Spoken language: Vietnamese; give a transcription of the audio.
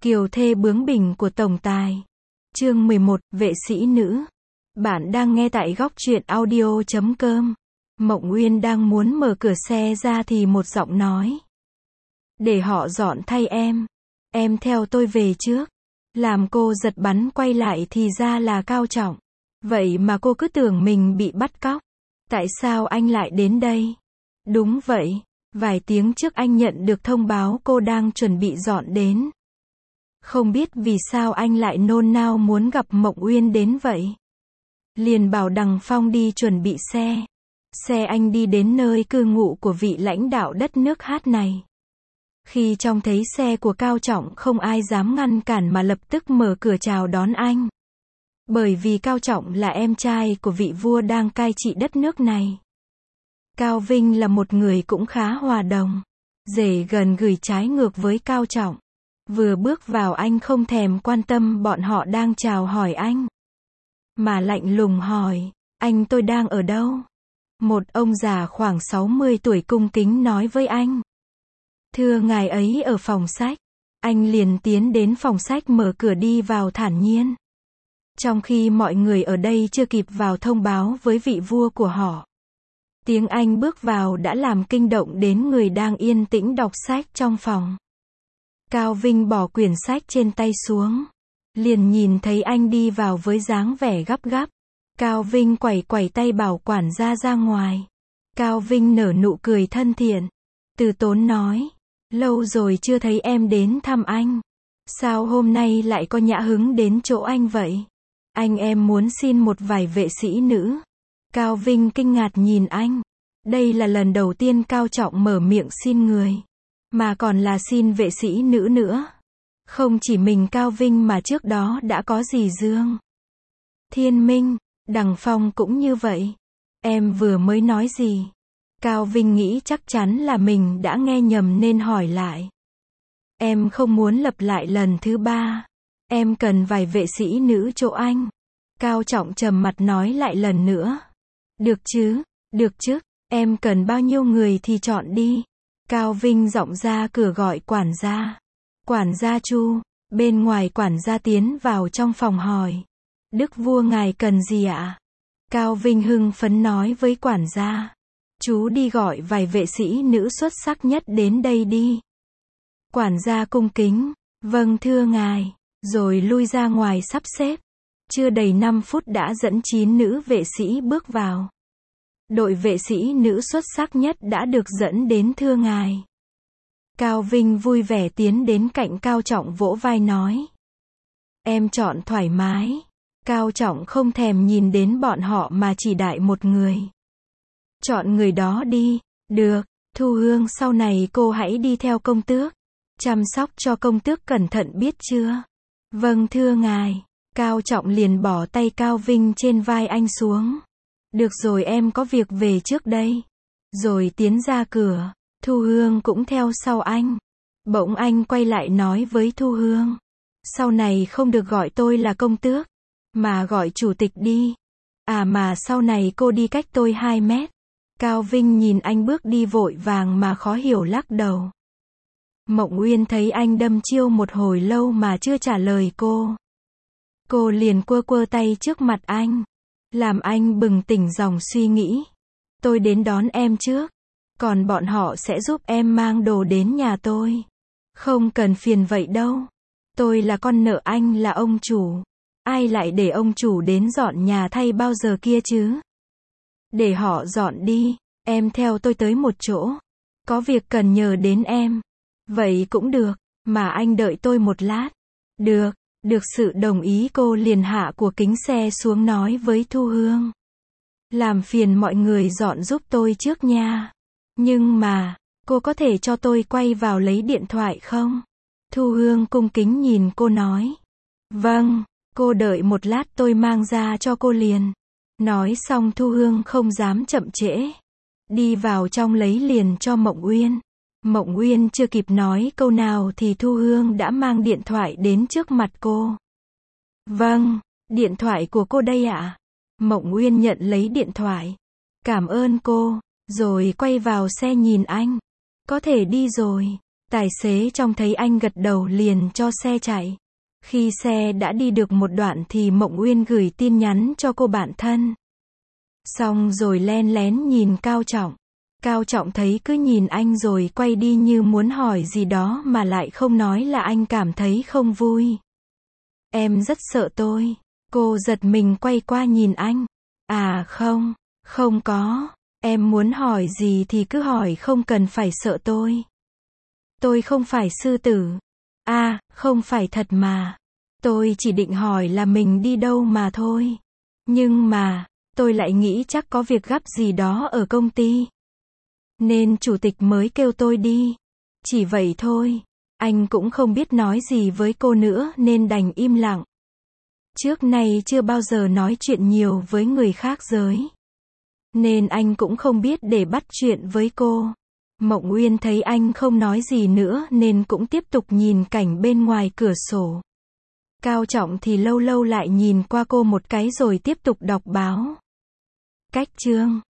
Kiều thê bướng bỉnh của tổng tài. Chương 11, vệ sĩ nữ. Bạn đang nghe tại góc truyện audio.com. Mộng Uyên đang muốn mở cửa xe ra thì một giọng nói. Để họ dọn thay em theo tôi về trước. Làm cô giật bắn quay lại thì ra là Cao Trọng. Vậy mà cô cứ tưởng mình bị bắt cóc. Tại sao anh lại đến đây? Đúng vậy, vài tiếng trước anh nhận được thông báo cô đang chuẩn bị dọn đến. Không biết vì sao anh lại nôn nao muốn gặp Mộng Uyên đến vậy. Liền bảo Đằng Phong đi chuẩn bị xe. Xe anh đi đến nơi cư ngụ của vị lãnh đạo đất nước Hát này. Khi trông thấy xe của Cao Trọng không ai dám ngăn cản mà lập tức mở cửa chào đón anh. Bởi vì Cao Trọng là em trai của vị vua đang cai trị đất nước này. Cao Vinh là một người cũng khá hòa đồng. Rể gần gửi trái ngược với Cao Trọng. Vừa bước vào anh không thèm quan tâm bọn họ đang chào hỏi anh. Mà lạnh lùng hỏi, anh tôi đang ở đâu? Một ông già khoảng 60 tuổi cung kính nói với anh. Thưa ngài ấy ở phòng sách. Anh liền tiến đến phòng sách mở cửa đi vào thản nhiên. Trong khi mọi người ở đây chưa kịp vào thông báo với vị vua của họ. Tiếng anh bước vào đã làm kinh động đến người đang yên tĩnh đọc sách trong phòng. Cao Vinh bỏ quyển sách trên tay xuống. Liền nhìn thấy anh đi vào với dáng vẻ gấp gáp. Cao Vinh quẩy tay bảo quản gia ra ngoài. Cao Vinh nở nụ cười thân thiện. Từ tốn nói. Lâu rồi chưa thấy em đến thăm anh. Sao hôm nay lại có nhã hứng đến chỗ anh vậy? Anh em muốn xin một vài vệ sĩ nữ. Cao Vinh kinh ngạc nhìn anh. Đây là lần đầu tiên Cao Trọng mở miệng xin người. Mà còn là xin vệ sĩ nữ nữa. Không chỉ mình Cao Vinh mà trước đó đã có dì Dương Thiên Minh, Đằng Phong cũng như vậy. Em vừa mới nói gì? Cao Vinh nghĩ chắc chắn là mình đã nghe nhầm nên hỏi lại. Em không muốn lặp lại lần thứ ba. Em cần vài vệ sĩ nữ chỗ anh. Cao Trọng trầm mặt nói lại lần nữa. Được chứ, em cần bao nhiêu người thì chọn đi. Cao Vinh giọng ra cửa gọi quản gia. Quản gia Chu. Bên ngoài quản gia tiến vào trong phòng hỏi. Đức vua ngài cần gì ạ? Cao Vinh hưng phấn nói với quản gia. Chú đi gọi vài vệ sĩ nữ xuất sắc nhất đến đây đi. Quản gia cung kính. Vâng thưa ngài. Rồi lui ra ngoài sắp xếp. Chưa đầy 5 phút đã dẫn 9 nữ vệ sĩ bước vào. Đội vệ sĩ nữ xuất sắc nhất đã được dẫn đến thưa ngài. Cao Vinh vui vẻ tiến đến cạnh Cao Trọng vỗ vai nói. Em chọn thoải mái. Cao Trọng không thèm nhìn đến bọn họ mà chỉ đại một người. Chọn người đó đi. Được, Thu Hương sau này cô hãy đi theo công tước. Chăm sóc cho công tước cẩn thận biết chưa? Vâng thưa ngài. Cao Trọng liền bỏ tay Cao Vinh trên vai anh xuống. Được rồi em có việc về trước đây. Rồi tiến ra cửa. Thu Hương cũng theo sau anh. Bỗng anh quay lại nói với Thu Hương. Sau này không được gọi tôi là công tước. Mà gọi chủ tịch đi. À mà sau này cô đi cách tôi 2 mét. Cao Vinh nhìn anh bước đi vội vàng mà khó hiểu lắc đầu. Mộng Uyên thấy anh đâm chiêu một hồi lâu mà chưa trả lời cô. Cô liền quơ tay trước mặt anh. Làm anh bừng tỉnh dòng suy nghĩ. Tôi đến đón em trước. Còn bọn họ sẽ giúp em mang đồ đến nhà tôi. Không cần phiền vậy đâu. Tôi là con nợ anh là ông chủ. Ai lại để ông chủ đến dọn nhà thay bao giờ kia chứ? Để họ dọn đi. Em theo tôi tới một chỗ. Có việc cần nhờ đến em. Vậy cũng được. Mà anh đợi tôi một lát. Được sự đồng ý cô liền hạ của kính xe xuống nói với Thu Hương. Làm phiền mọi người dọn giúp tôi trước nha. Nhưng mà, cô có thể cho tôi quay vào lấy điện thoại không? Thu Hương cung kính nhìn cô nói. Vâng, cô đợi một lát tôi mang ra cho cô liền. Nói xong Thu Hương không dám chậm trễ. Đi vào trong lấy liền cho Mộng Uyên. Mộng Uyên chưa kịp nói câu nào thì Thu Hương đã mang điện thoại đến trước mặt cô. Vâng, điện thoại của cô đây ạ. Mộng Uyên nhận lấy điện thoại. Cảm ơn cô, rồi quay vào xe nhìn anh. Có thể đi rồi. Tài xế trông thấy anh gật đầu liền cho xe chạy. Khi xe đã đi được một đoạn thì Mộng Uyên gửi tin nhắn cho cô bạn thân. Xong rồi len lén nhìn Cao Trọng. Cao Trọng thấy cứ nhìn anh rồi quay đi như muốn hỏi gì đó mà lại không nói là anh cảm thấy không vui. Em rất sợ tôi. Cô giật mình quay qua nhìn anh. À không, không có. Em muốn hỏi gì thì cứ hỏi, không cần phải sợ tôi. Tôi không phải sư tử. À, không phải thật mà. Tôi chỉ định hỏi là mình đi đâu mà thôi. Nhưng mà, tôi lại nghĩ chắc có việc gấp gì đó ở công ty. Nên chủ tịch mới kêu tôi đi. Chỉ vậy thôi. Anh cũng không biết nói gì với cô nữa nên đành im lặng. Trước nay chưa bao giờ nói chuyện nhiều với người khác giới. Nên anh cũng không biết để bắt chuyện với cô. Mộng Uyên thấy anh không nói gì nữa nên cũng tiếp tục nhìn cảnh bên ngoài cửa sổ. Cao Trọng thì lâu lâu lại nhìn qua cô một cái rồi tiếp tục đọc báo. Cách chương